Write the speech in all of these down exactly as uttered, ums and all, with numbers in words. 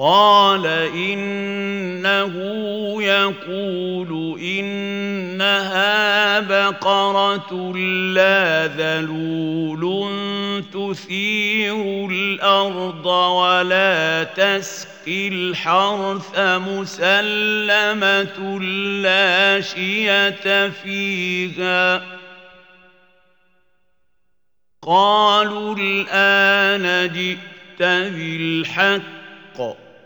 قال إنه يقول إنها بقرة لا ذلول تثير الأرض ولا تسقي الحرث مسلمة لا شية فيها. قالوا الآن جئت بالحق،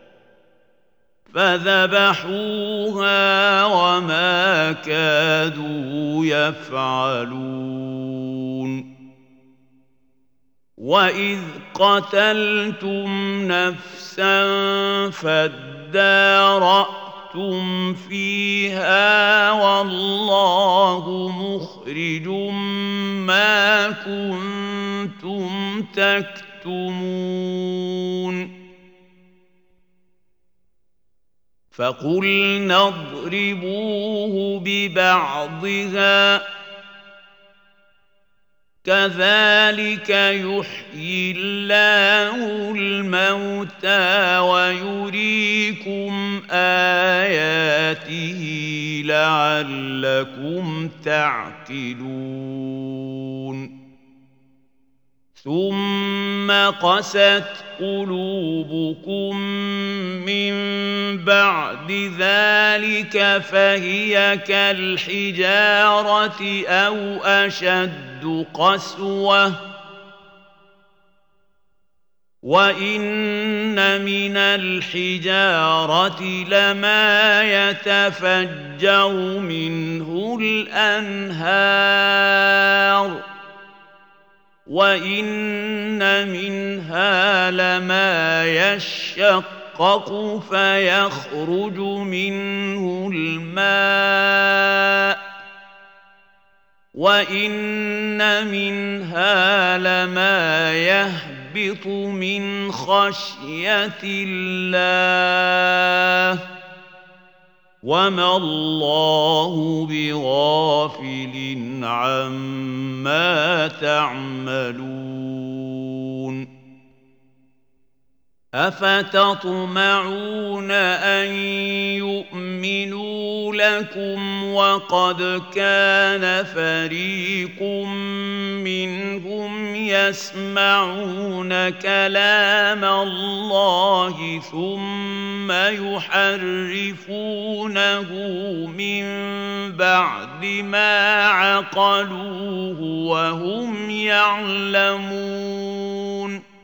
فذبحوها وما كادوا يفعلون. وإذ قتلتم نفسا فادارأتم فيها والله مخرج ما كنتم تكتمون. فقلنا اضربوه ببعضها كذلك يحيي الله الموتى ويريكم آياته لعلكم تعقلون. ثم قست قلوبكم من بعد ذلك فهي كالحجارة أو أشد قسوة. وإن من الحجارة لما يتفجر منه الأنهار وإن منها لما يشقق فيخرج منه الماء وإن منها لما يهبط من خشية الله وما الله بغافل عما تعملون. أفتطمعون أن يؤمنوا لكم وقد كان فريق منهم يسمعون كلام الله ثم يحرفونه من بعد ما عقلوه وهم يعلمون.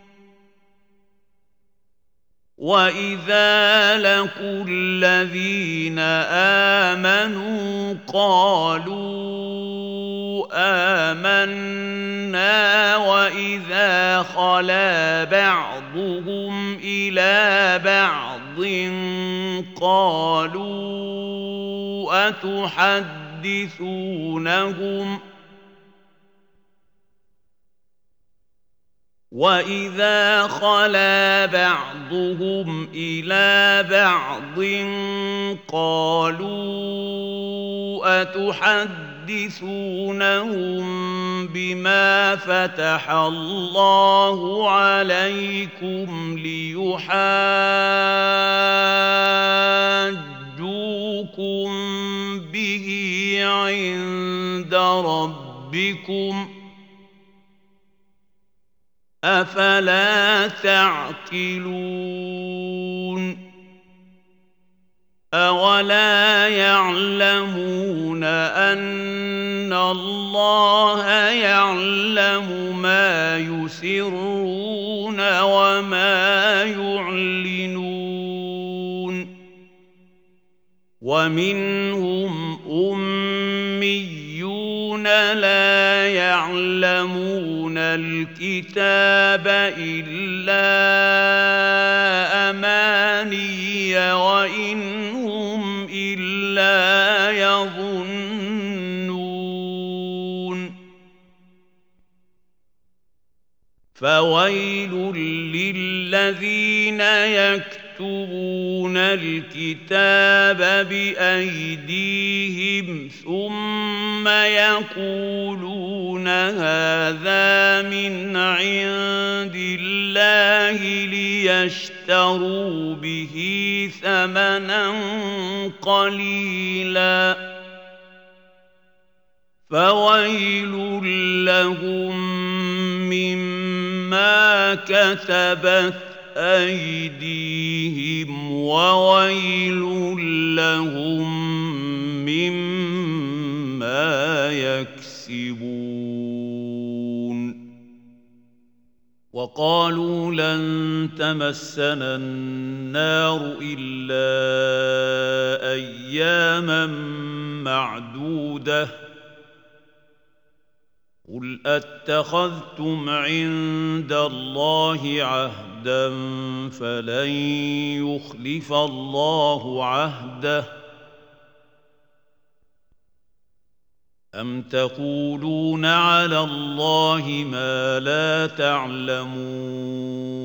وإذا لقوا الذين آمنوا قالوا آمنا وإذا خلا بعضهم إلى بعض قالوا أتحدثونهم وإذا خلا بعضهم إلى بعض قالوا أتحدثونهم بما فتح الله عليكم ليحاجوكم به عند ربكم أفلا تعقلون. أولا يعلمون أن الله يعلم ما يسرون وما يعلنون. ومنهم أميون لا يعلمون الكتاب إلا أماني وإن هم إلا يظنون. فويل للذين يكتبون يكتبون الكتاب بأيديهم ثم يقولون هذا من عند الله ليشتروا به ثمنا قليلا فويل لهم مما كتبت أيديهم وويل لهم مما يكسبون وقالوا لن تمسنا النار إلا أياما معدودة قل أتخذتم عند الله عهدا فلن يخلف الله عهده أم تقولون على الله ما لا تعلمون